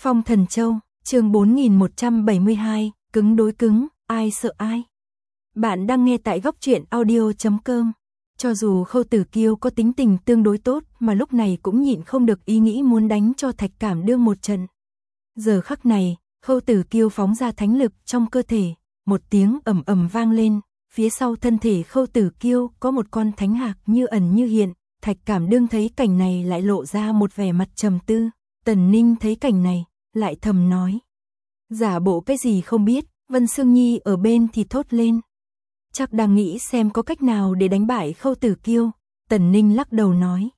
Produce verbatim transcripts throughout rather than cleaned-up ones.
Phong Thần Châu, chương bốn nghìn một trăm bảy mươi hai, cứng đối cứng, ai sợ ai. Bạn đang nghe tại góc truyện audio chấm com. Cho dù Khâu Tử Kiêu có tính tình tương đối tốt mà lúc này cũng nhịn không được ý nghĩ muốn đánh cho Thạch Cảm Đương một trận. Giờ khắc này, Khâu Tử Kiêu phóng ra thánh lực trong cơ thể, một tiếng ầm ầm vang lên, phía sau thân thể Khâu Tử Kiêu có một con thánh hạc như ẩn như hiện. Thạch Cảm Đương thấy cảnh này lại lộ ra một vẻ mặt trầm tư. Tần Ninh thấy cảnh này, lại thầm nói: giả bộ cái gì không biết. Vân Sương Nhi ở bên thì thốt lên: chắc đang nghĩ xem có cách nào để đánh bại Khâu Tử Kiêu. Tần Ninh lắc đầu nói: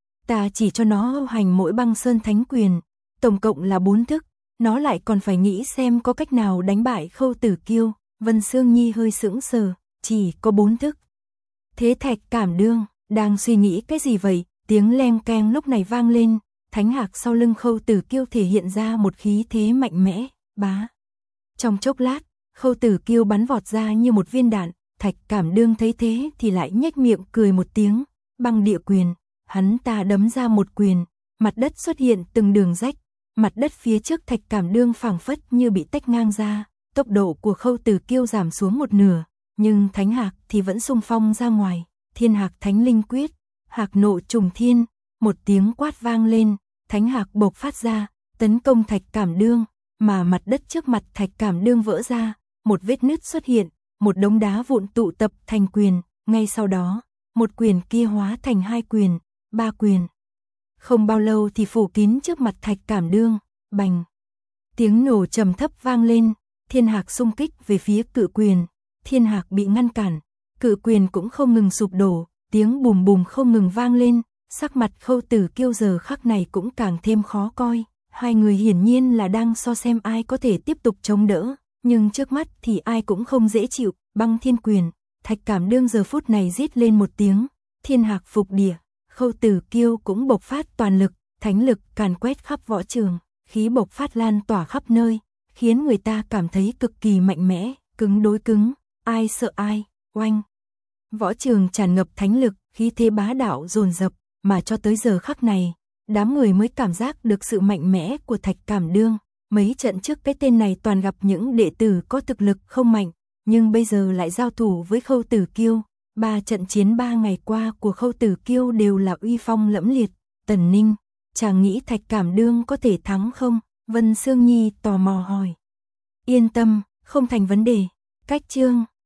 ta chỉ cho nó hành mỗi băng sơn thánh quyền, tổng cộng là bốn thức, nó lại còn phải nghĩ xem có cách nào đánh bại Khâu Tử Kiêu. Vân Sương Nhi hơi sững sờ, chỉ có bốn thức. Thế Thạch Cảm Đương đang suy nghĩ cái gì vậy? Tiếng leng keng lúc này vang lên, thánh hạc sau lưng Khâu Tử Kiêu thể hiện ra một khí thế mạnh mẽ, bá. Trong chốc lát, Khâu Tử Kiêu bắn vọt ra như một viên đạn. Thạch Cảm Đương thấy thế thì lại nhếch miệng cười một tiếng, băng địa quyền. Hắn ta đấm ra một quyền, mặt đất xuất hiện từng đường rách, mặt đất phía trước Thạch Cảm Đương phảng phất như bị tách ngang ra. Tốc độ của Khâu Tử Kiêu giảm xuống một nửa, nhưng thánh hạc thì vẫn xung phong ra ngoài. Thiên Hạc Thánh Linh Quyết, hạc nộ trùng thiên, một tiếng quát vang lên, thánh hạc bộc phát ra, tấn công Thạch Cảm Đương, mà mặt đất trước mặt Thạch Cảm Đương vỡ ra, một vết nứt xuất hiện, một đống đá vụn tụ tập thành quyền, ngay sau đó, một quyền kia hóa thành hai quyền, ba quyền. Không bao lâu thì phủ kín trước mặt Thạch Cảm Đương, bành. Tiếng nổ trầm thấp vang lên, thiên hạc xung kích về phía cự quyền, thiên hạc bị ngăn cản. Cự quyền cũng không ngừng sụp đổ, tiếng bùm bùm không ngừng vang lên, sắc mặt Khâu Tử Kiêu giờ khắc này cũng càng thêm khó coi. Hai người hiển nhiên là đang so xem ai có thể tiếp tục chống đỡ, nhưng trước mắt thì ai cũng không dễ chịu. Băng thiên quyền, Thạch Cảm Đương giờ phút này rít lên một tiếng, thiên hạc phục địa. Khâu Tử Kiêu cũng bộc phát toàn lực, thánh lực càn quét khắp võ trường, khí bộc phát lan tỏa khắp nơi, khiến người ta cảm thấy cực kỳ mạnh mẽ, cứng đối cứng, ai sợ ai. Oanh! Võ trường tràn ngập thánh lực, khí thế bá đạo dồn dập, mà cho tới giờ khắc này, đám người mới cảm giác được sự mạnh mẽ của Thạch Cảm Đương. Mấy trận trước cái tên này toàn gặp những đệ tử có thực lực không mạnh, nhưng bây giờ lại giao thủ với Khâu Tử Kiêu. Ba trận chiến ba ngày qua của Khâu Tử Kiêu đều là uy phong lẫm liệt. Tần Ninh, chàng nghĩ Thạch Cảm Đương có thể thắng không? Vân Sương Nhi tò mò hỏi. Yên tâm, không thành vấn đề. Cách chương